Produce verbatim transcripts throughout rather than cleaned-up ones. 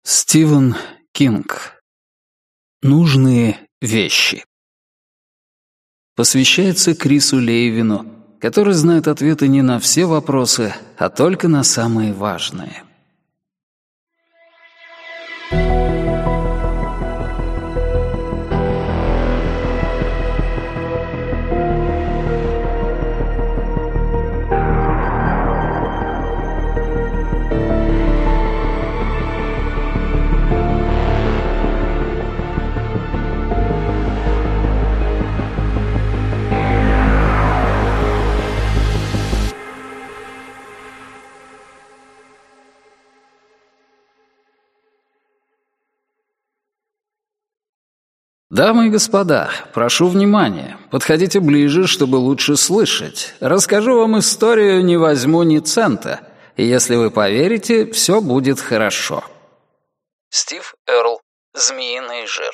Стивен Кинг. Нужные вещи. Посвящается Крису Лейвину, который знает ответы не на все вопросы, а только на самые важные. Дамы и господа, прошу внимания. Подходите ближе, чтобы лучше слышать. Расскажу вам историю, не возьму ни цента. И если вы поверите, все будет хорошо. Стив Эрл. Змеиный жир.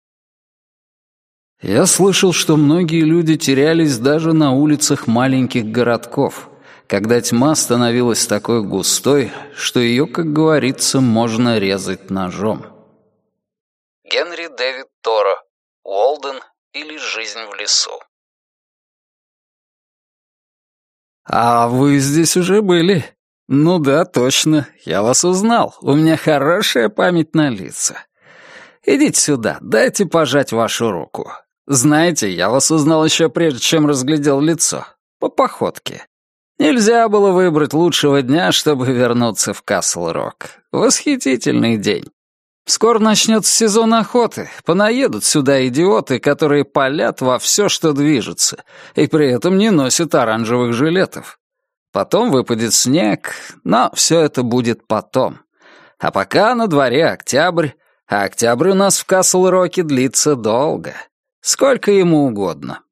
Я слышал, что многие люди терялись даже на улицах маленьких городков, когда тьма становилась такой густой, что ее, как говорится, можно резать ножом. Генри Дэвид Торо. Уолден или «Жизнь в лесу». «А вы здесь уже были?» «Ну да, точно. Я вас узнал. У меня хорошая память на лица. Идите сюда, дайте пожать вашу руку. Знаете, я вас узнал еще прежде, чем разглядел лицо. По походке. Нельзя было выбрать лучшего дня, чтобы вернуться в Касл-Рок. Восхитительный день. Скоро начнется сезон охоты, понаедут сюда идиоты, которые палят во все, что движется, и при этом не носят оранжевых жилетов. Потом выпадет снег, но все это будет потом. А пока на дворе октябрь, а октябрь у нас в Касл-Роке длится долго, сколько ему угодно.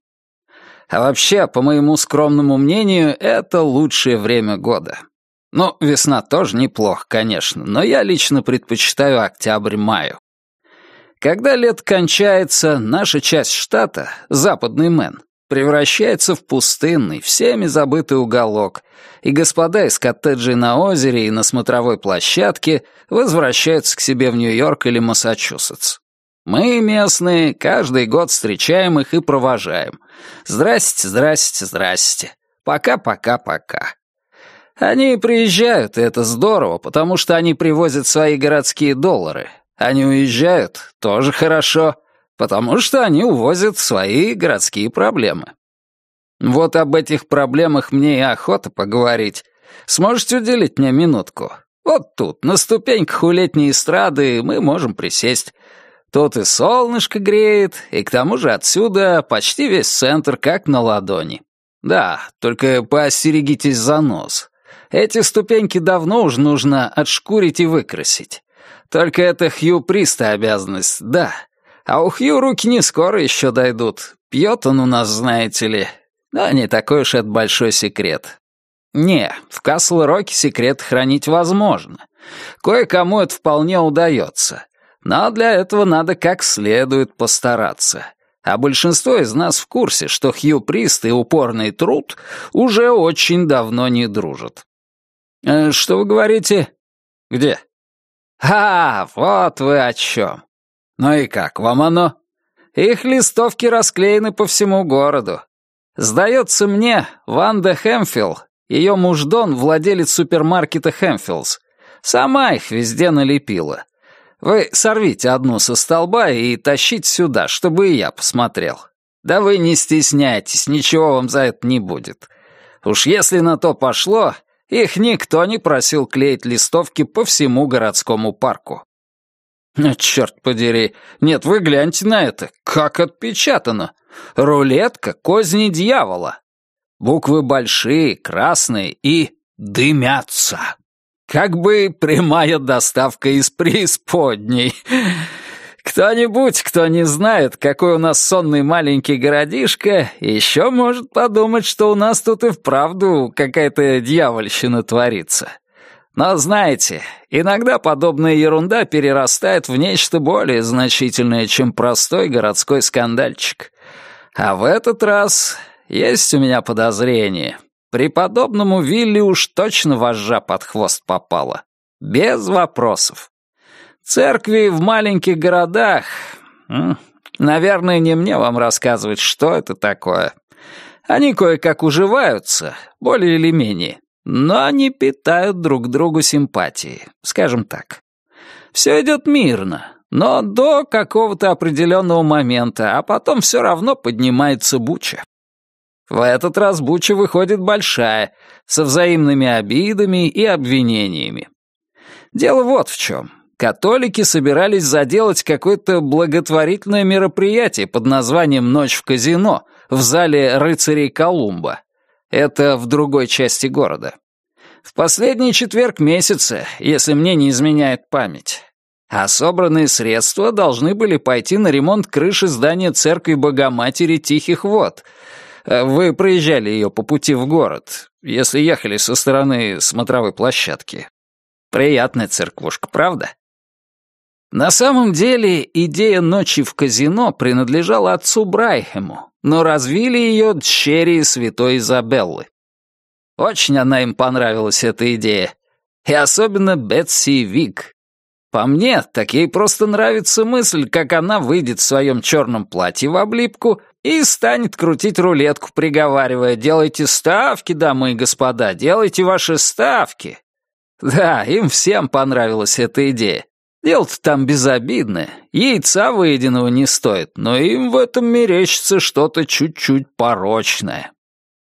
А вообще, по моему скромному мнению, это лучшее время года. Ну, весна тоже неплохо, конечно, но я лично предпочитаю октябрь-маю. Когда лето кончается, наша часть штата, западный Мэн, превращается в пустынный, всеми забытый уголок, и господа из коттеджей на озере и на смотровой площадке возвращаются к себе в Нью-Йорк или Массачусетс. Мы, местные, каждый год встречаем их и провожаем. Здрасте, здрасте, здрасте. Пока-пока-пока. Они приезжают, и это здорово, потому что они привозят свои городские доллары. Они уезжают, тоже хорошо, потому что они увозят свои городские проблемы. Вот об этих проблемах мне и охота поговорить. Сможете уделить мне минутку? Вот тут, на ступеньках у летней эстрады, мы можем присесть. Тут и солнышко греет, и к тому же отсюда почти весь центр как на ладони. Да, только поостерегитесь за нос. Эти ступеньки давно уж нужно отшкурить и выкрасить. Только это Хью Приста обязанность, да. А у Хью руки не скоро еще дойдут. Пьет он у нас, знаете ли. Да, не такой уж это большой секрет. Не, в Касл-Роке секрет хранить возможно. Кое-кому это вполне удается. Но для этого надо как следует постараться. А большинство из нас в курсе, что Хью Прист и упорный труд уже очень давно не дружат. Э, что вы говорите? Где? А, вот вы о чем. Ну и как, вам оно? Их листовки расклеены по всему городу. Сдается мне, Ванда Хэмфилл, ее муж Дон, владелец супермаркета Хэмфиллс, сама их везде налепила. Вы сорвите одну со столба и тащите сюда, чтобы и я посмотрел. Да вы не стесняйтесь, ничего вам за это не будет. Уж если на то пошло, их никто не просил клеить листовки по всему городскому парку. Ну, черт подери, нет, вы гляньте на это, как отпечатано. Рулетка козни дьявола. Буквы большие, красные и дымятся. Как бы прямая доставка из преисподней. Кто-нибудь, кто не знает, какой у нас сонный маленький городишко, еще может подумать, что у нас тут и вправду какая-то дьявольщина творится. Но знаете, иногда подобная ерунда перерастает в нечто более значительное, чем простой городской скандальчик. А в этот раз есть у меня подозрение. Преподобному Вилли уж точно вожжа под хвост попала. Без вопросов. Церкви в маленьких городах... Наверное, не мне вам рассказывать, что это такое. Они кое-как уживаются, более или менее, но они питают друг другу симпатии, скажем так. Все идет мирно, но до какого-то определенного момента, а потом все равно поднимается буча. В этот раз буча выходит большая, со взаимными обидами и обвинениями. Дело вот в чем. Католики собирались заделать какое-то благотворительное мероприятие под названием «Ночь в казино» в зале рыцарей Колумба. Это в другой части города. В последний четверг месяца, если мне не изменяет память. А собранные средства должны были пойти на ремонт крыши здания церкви Богоматери Тихих Вод. Вы проезжали ее по пути в город, если ехали со стороны смотровой площадки. Приятная церквушка, правда? На самом деле, идея ночи в казино принадлежала отцу Брайхему, но развили ее дщери святой Изабеллы. Очень она им понравилась, эта идея. И особенно Бетси Вик. По мне, так ей просто нравится мысль, как она выйдет в своем черном платье в облипку и станет крутить рулетку, приговаривая: «Делайте ставки, дамы и господа, делайте ваши ставки». Да, им всем понравилась эта идея. Дело-то там безобидное, яйца выеденного не стоит, но им в этом мерещится что-то чуть-чуть порочное.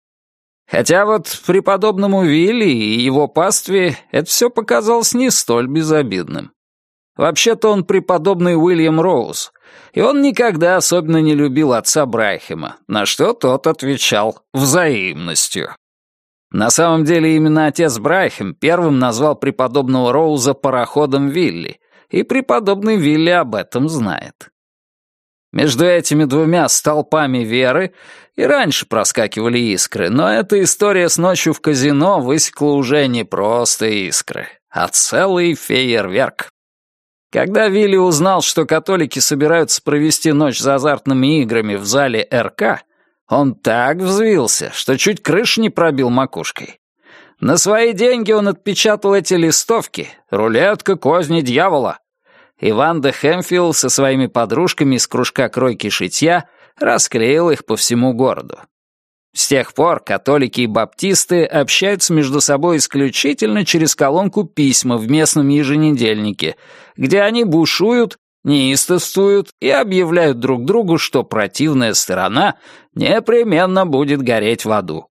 Хотя вот преподобному Вилли и его пастве это все показалось не столь безобидным. Вообще-то он преподобный Уильям Роуз, и он никогда особенно не любил отца Брайхема, на что тот отвечал взаимностью. На самом деле именно отец Брайхем первым назвал преподобного Роуза пароходом Вилли, и преподобный Вилли об этом знает. Между этими двумя столпами веры и раньше проскакивали искры, но эта история с ночью в казино высекла уже не просто искры, а целый фейерверк. Когда Вилли узнал, что католики собираются провести ночь за азартными играми в зале эр ка, он так взвился, что чуть крышу не пробил макушкой. На свои деньги он отпечатал эти листовки «Рулетка, козни дьявола». И Ванда Хэмфилл со своими подружками из кружка кройки шитья расклеил их по всему городу. С тех пор католики и баптисты общаются между собой исключительно через колонку письма в местном еженедельнике, где они бушуют, неистовствуют и объявляют друг другу, что противная сторона непременно будет гореть в аду.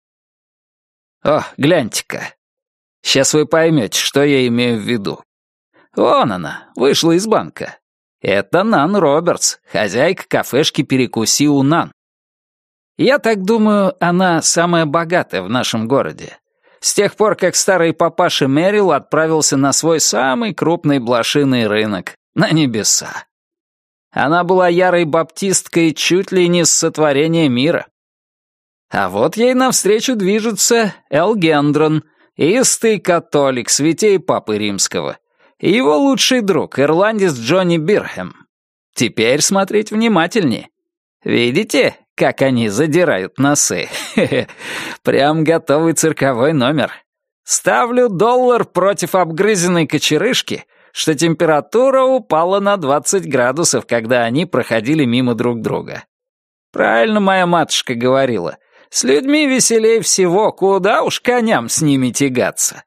О, гляньте-ка. Сейчас вы поймете, что я имею в виду. Вон она, вышла из банка. Это Нан Робертс, хозяйка кафешки «Перекуси у Нан». Я так думаю, она самая богатая в нашем городе. С тех пор, как старый папаша Мэрил отправился на свой самый крупный блошиный рынок, на небеса. Она была ярой баптисткой чуть ли не с сотворения мира. А вот ей навстречу движется Эл Гендрон, истый католик, святей Папы Римского, и его лучший друг, ирландец Джонни Бирхэм. Теперь смотреть внимательнее. Видите, как они задирают носы? Прям готовый цирковой номер. Ставлю доллар против обгрызенной кочерышки, что температура упала на двадцать градусов, когда они проходили мимо друг друга. Правильно моя матушка говорила. С людьми веселей всего, куда уж коням с ними тягаться.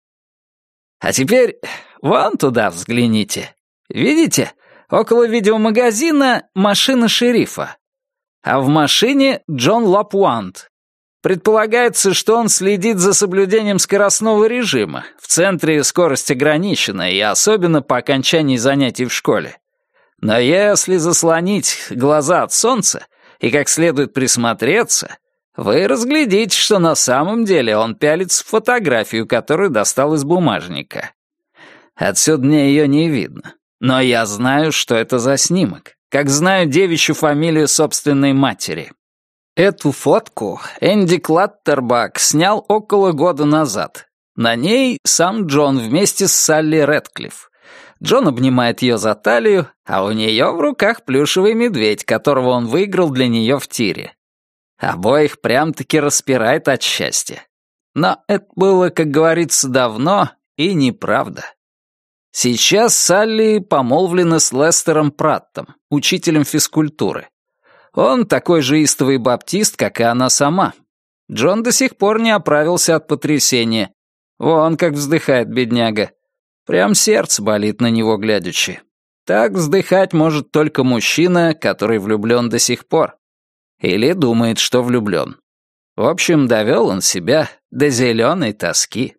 А теперь вон туда взгляните. Видите, около видеомагазина машина шерифа. А в машине Джон Лапуант. Предполагается, что он следит за соблюдением скоростного режима. В центре скорость ограничена, и особенно по окончании занятий в школе. Но если заслонить глаза от солнца и как следует присмотреться, вы разглядите, что на самом деле он пялится в фотографию, которую достал из бумажника. Отсюда мне ее не видно. Но я знаю, что это за снимок, как знаю девичью фамилию собственной матери. Эту фотку Энди Клаттербак снял около года назад. На ней сам Джон вместе с Салли Рэдклифф. Джон обнимает ее за талию, а у нее в руках плюшевый медведь, которого он выиграл для нее в тире. Обоих прям-таки распирает от счастья. Но это было, как говорится, давно и неправда. Сейчас Салли помолвлена с Лестером Праттом, учителем физкультуры. Он такой же истовый баптист, как и она сама. Джон до сих пор не оправился от потрясения. Вон как вздыхает бедняга. Прям сердце болит на него глядячи. Так вздыхать может только мужчина, который влюблен до сих пор. Или думает, что влюблен. В общем, довел он себя до зеленой тоски.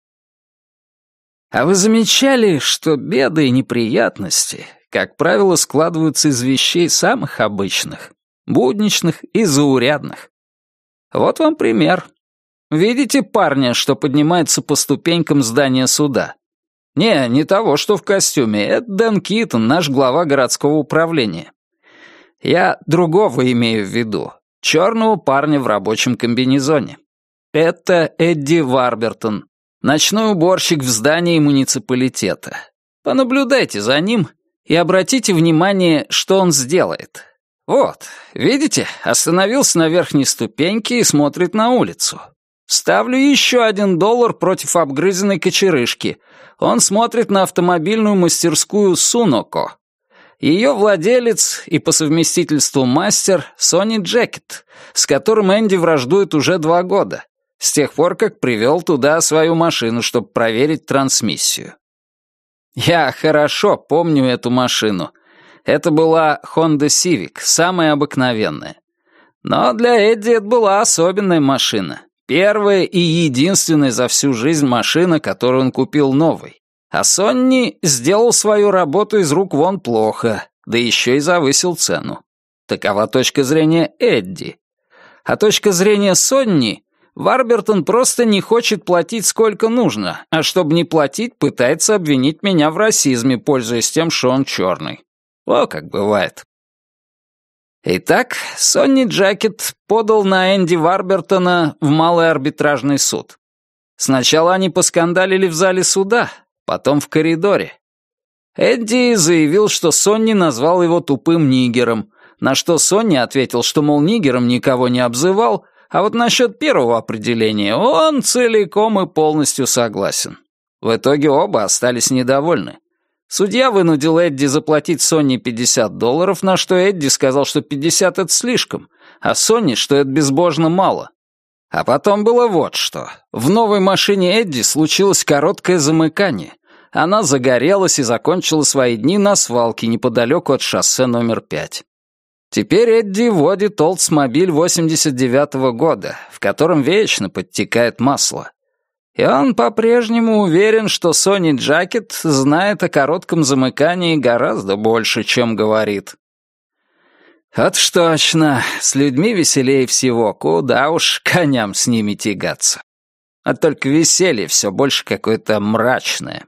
А вы замечали, что беды и неприятности, как правило, складываются из вещей самых обычных, будничных и заурядных? Вот вам пример. Видите парня, что поднимается по ступенькам здания суда? Не, не того, что в костюме. Это Дэн Китон, наш глава городского управления. Я другого имею в виду. Черного парня в рабочем комбинезоне. Это Эдди Варбертон, ночной уборщик в здании муниципалитета. Понаблюдайте за ним и обратите внимание, что он сделает. Вот, видите, остановился на верхней ступеньке и смотрит на улицу. Ставлю еще один доллар против обгрызенной кочерышки. Он смотрит на автомобильную мастерскую Суноко. Ее владелец и по совместительству мастер Сони Джекет, с которым Энди враждует уже два года, с тех пор, как привел туда свою машину, чтобы проверить трансмиссию. Я хорошо помню эту машину. Это была Honda Civic, самая обыкновенная. Но для Эдди это была особенная машина. Первая и единственная за всю жизнь машина, которую он купил новой. А Сонни сделал свою работу из рук вон плохо, да еще и завысил цену. Такова точка зрения Эдди. А точка зрения Сонни — Варбертон просто не хочет платить сколько нужно, а чтобы не платить, пытается обвинить меня в расизме, пользуясь тем, что он черный. О, как бывает. Итак, Сонни Джекет подал на Энди Варбертона в малый арбитражный суд. Сначала они поскандалили в зале суда, потом в коридоре. Эдди заявил, что Сонни назвал его тупым нигером, на что Сонни ответил, что, мол, нигером никого не обзывал, а вот насчет первого определения он целиком и полностью согласен. В итоге оба остались недовольны. Судья вынудил Эдди заплатить Сонни пятьдесят долларов, на что Эдди сказал, что пятьдесят — это слишком, а Сонни, что это безбожно мало. А потом было вот что. В новой машине Эдди случилось короткое замыкание. Она загорелась и закончила свои дни на свалке неподалеку от шоссе номер пять. Теперь Эдди водит Oldsmobile восемьдесят девятого года, в котором вечно подтекает масло. И он по-прежнему уверен, что Сони Джекет знает о коротком замыкании гораздо больше, чем говорит. Вот ж точно, с людьми веселее всего, куда уж коням с ними тягаться. А только веселье все больше какое-то мрачное.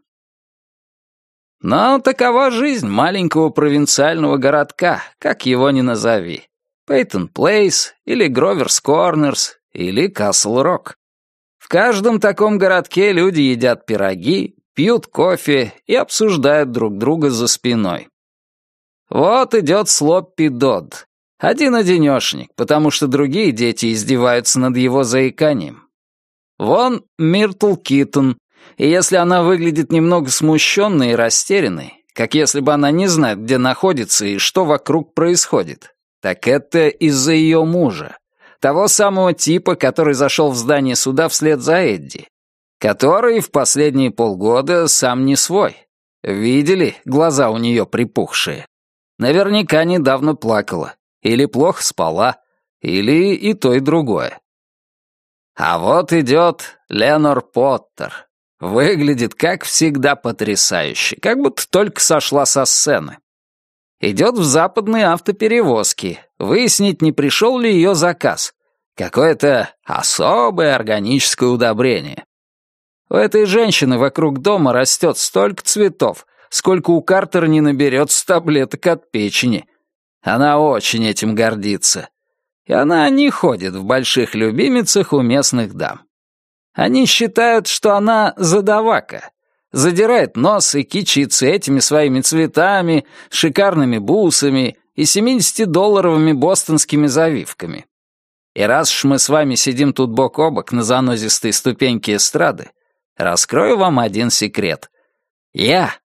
Но такова жизнь маленького провинциального городка, как его ни назови. Пейтон Плейс, или Гроверс Корнерс, или Касл Рок. В каждом таком городке люди едят пироги, пьют кофе и обсуждают друг друга за спиной. Вот идет Слоппи Додд, один-одинешник, потому что другие дети издеваются над его заиканием. Вон Миртл Китон, и если она выглядит немного смущенной и растерянной, как если бы она не знает, где находится и что вокруг происходит, так это из-за ее мужа. Того самого типа, который зашел в здание суда вслед за Эдди. Который в последние полгода сам не свой. Видели, глаза у нее припухшие. Наверняка недавно плакала. Или плохо спала. Или и то, и другое. А вот идет Ленор Поттер. Выглядит, как всегда, потрясающе. Как будто только сошла со сцены. Идет в западные автоперевозки, выяснить, не пришел ли ее заказ. Какое-то особое органическое удобрение. У этой женщины вокруг дома растет столько цветов, сколько у Картера не наберется таблеток от печени. Она очень этим гордится. И она не ходит в больших любимицах у местных дам. Они считают, что она задавака. Задирает нос и кичится этими своими цветами, шикарными бусами и семидесятидолларовыми бостонскими завивками. И раз уж мы с вами сидим тут бок о бок на занозистой ступеньке эстрады, раскрою вам один секрет. Я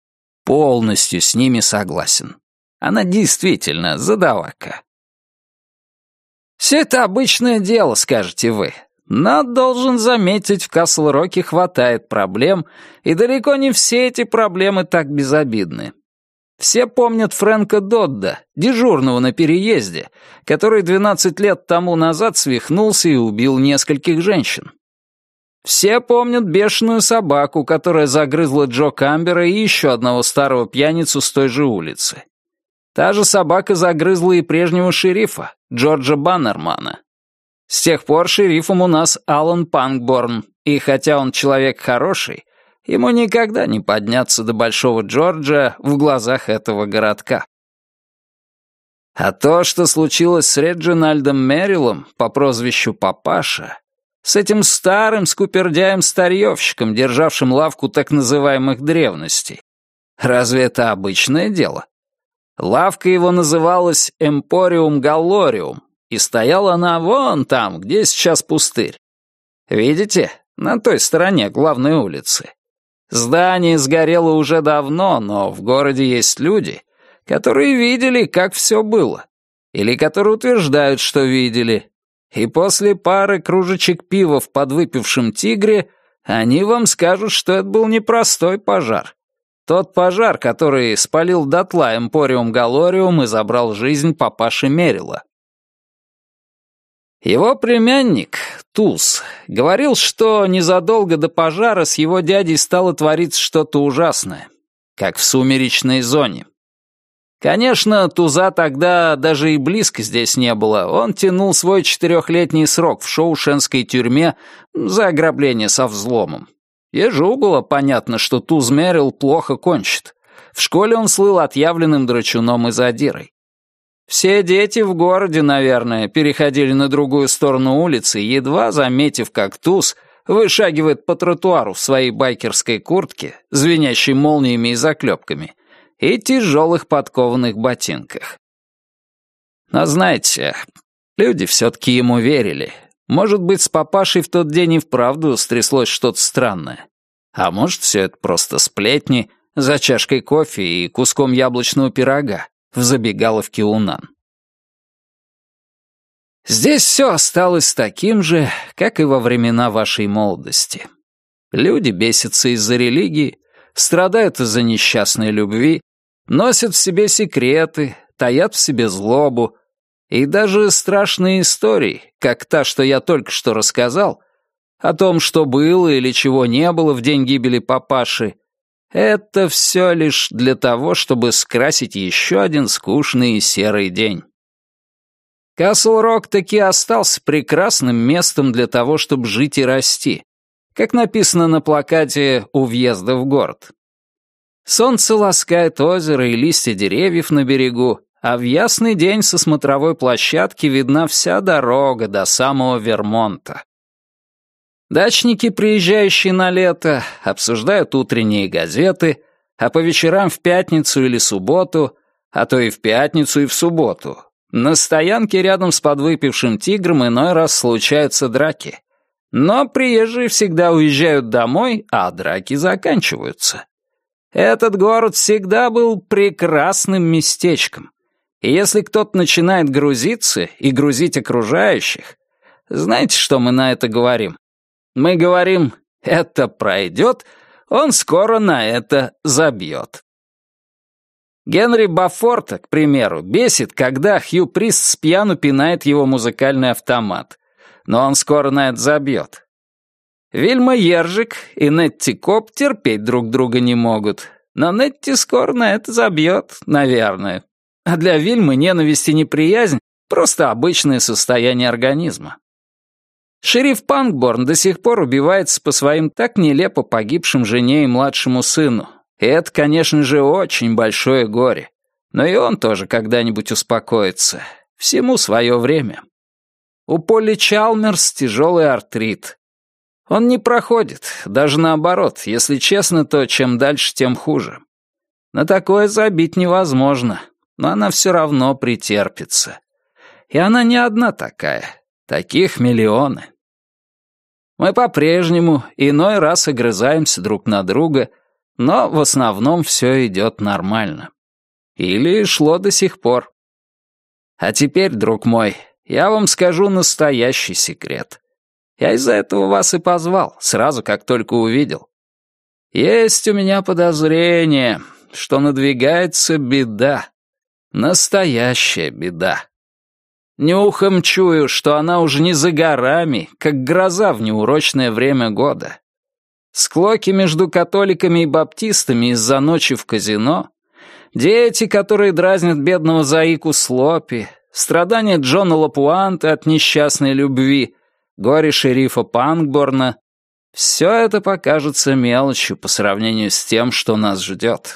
полностью с ними согласен. Она действительно задавака. Все это обычное дело, скажете вы. Но, должен заметить, в Касл-Роке хватает проблем, и далеко не все эти проблемы так безобидны. Все помнят Фрэнка Додда, дежурного на переезде, который двенадцать лет тому назад свихнулся и убил нескольких женщин. Все помнят бешеную собаку, которая загрызла Джо Камбера и еще одного старого пьяницу с той же улицы. Та же собака загрызла и прежнего шерифа, Джорджа Баннермана. С тех пор шерифом у нас Алан Пангборн, и хотя он человек хороший, ему никогда не подняться до Большого Джорджа в глазах этого городка. А то, что случилось с Реджинальдом Мерриллом по прозвищу Папаша, с этим старым скупердяем-старьевщиком, державшим лавку так называемых древностей, разве это обычное дело? Лавка его называлась «Эмпориум Галлориум», и стояла она вон там, где сейчас пустырь. Видите, на той стороне главной улицы. Здание сгорело уже давно, но в городе есть люди, которые видели, как все было, или которые утверждают, что видели. И после пары кружечек пива в подвыпившем «Тигре» они вам скажут, что это был непростой пожар. Тот пожар, который спалил дотла Эмпориум Галлориум и забрал жизнь папаши Меррилла. Его племянник, Туз, говорил, что незадолго до пожара с его дядей стало твориться что-то ужасное, как в «Сумеречной зоне». Конечно, Туза тогда даже и близко здесь не было. Он тянул свой четырехлетний срок в шоушенской тюрьме за ограбление со взломом. Ежу было понятно, что Туз Меррилл плохо кончит. В школе он слыл отъявленным драчуном и задирой. Все дети в городе, наверное, переходили на другую сторону улицы, едва заметив, как Туз вышагивает по тротуару в своей байкерской куртке, звенящей молниями и заклепками, и тяжелых подкованных ботинках. Но знаете, люди все-таки ему верили. Может быть, с папашей в тот день и вправду стряслось что-то странное. А может, все это просто сплетни за чашкой кофе и куском яблочного пирога в забегаловке «Унан». Здесь все осталось таким же, как и во времена вашей молодости. Люди бесятся из-за религии, страдают из-за несчастной любви, носят в себе секреты, таят в себе злобу, и даже страшные истории, как та, что я только что рассказал, о том, что было или чего не было в день гибели папаши, это все лишь для того, чтобы скрасить еще один скучный и серый день. Касл-Рок таки остался прекрасным местом для того, чтобы жить и расти, как написано на плакате у въезда в город. Солнце ласкает озеро и листья деревьев на берегу, а в ясный день со смотровой площадки видна вся дорога до самого Вермонта. Дачники, приезжающие на лето, обсуждают утренние газеты, а по вечерам в пятницу или субботу, а то и в пятницу и в субботу, на стоянке рядом с подвыпившим «Тигром» иной раз случаются драки. Но приезжие всегда уезжают домой, а драки заканчиваются. Этот город всегда был прекрасным местечком. И если кто-то начинает грузиться и грузить окружающих, знаете, что мы на это говорим? Мы говорим, это пройдет, он скоро на это забьет. Генри Бафорта, к примеру, бесит, когда Хью Прист с пьяну пинает его музыкальный автомат. Но он скоро на это забьет. Вильма Ержик и Нетти Коп терпеть друг друга не могут. Но Нетти скоро на это забьет, наверное. А для Вильмы ненависть и неприязнь — просто обычное состояние организма. Шериф Пангборн до сих пор убивается по своим так нелепо погибшим жене и младшему сыну. И это, конечно же, очень большое горе. Но и он тоже когда-нибудь успокоится. Всему свое время. У Полли Чалмерс тяжелый артрит. Он не проходит, даже наоборот. Если честно, то чем дальше, тем хуже. На такое забить невозможно, но она все равно претерпится. И она не одна такая. Таких миллионы. Мы по-прежнему иной раз огрызаемся друг на друга, но в основном все идет нормально. Или шло до сих пор. А теперь, друг мой, я вам скажу настоящий секрет. Я из-за этого вас и позвал, сразу как только увидел. Есть у меня подозрение, что надвигается беда. Настоящая беда. Нюхом чую, что она уже не за горами, как гроза в неурочное время года. Склоки между католиками и баптистами из-за ночи в казино, дети, которые дразнят бедного заику Слопи, страдания Джона Лапуанта от несчастной любви, горе шерифа Пангборна — все это покажется мелочью по сравнению с тем, что нас ждет.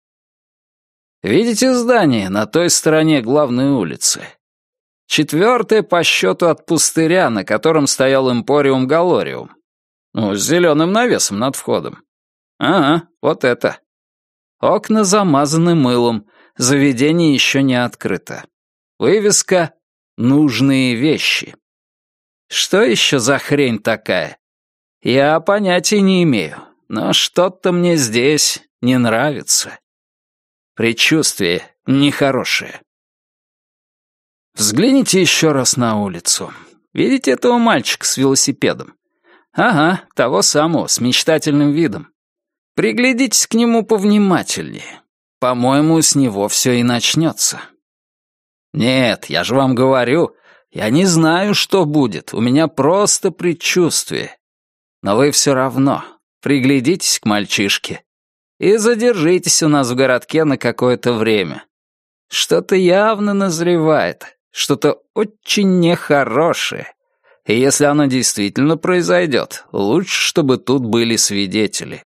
Видите здание на той стороне главной улицы? Четвертое по счету от пустыря, на котором стоял Эмпориум Галориум. Ну, с зеленым навесом над входом. Ага, вот это. Окна замазаны мылом, заведение еще не открыто. Вывеска «Нужные вещи». Что еще за хрень такая? Я понятия не имею, но что-то мне здесь не нравится. Предчувствие нехорошее. Взгляните еще раз на улицу. Видите этого мальчика с велосипедом? Ага, того самого, с мечтательным видом. Приглядитесь к нему повнимательнее. По-моему, с него все и начнется. Нет, я же вам говорю, я не знаю, что будет, у меня просто предчувствие. Но вы все равно приглядитесь к мальчишке и задержитесь у нас в городке на какое-то время. Что-то явно назревает, что-то очень нехорошее. И если оно действительно произойдет, лучше, чтобы тут были свидетели.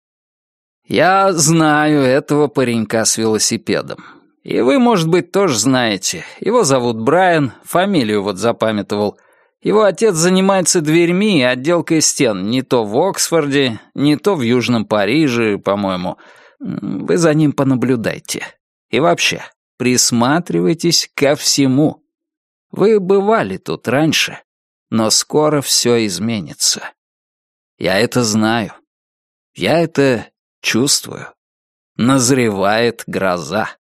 Я знаю этого паренька с велосипедом. И вы, может быть, тоже знаете. Его зовут Брайан, фамилию вот запамятовал. Его отец занимается дверьми и отделкой стен не то в Оксфорде, не то в Южном Париже, по-моему. Вы за ним понаблюдайте. И вообще, присматривайтесь ко всему. Вы бывали тут раньше, но скоро все изменится. Я это знаю. Я это чувствую. Назревает гроза.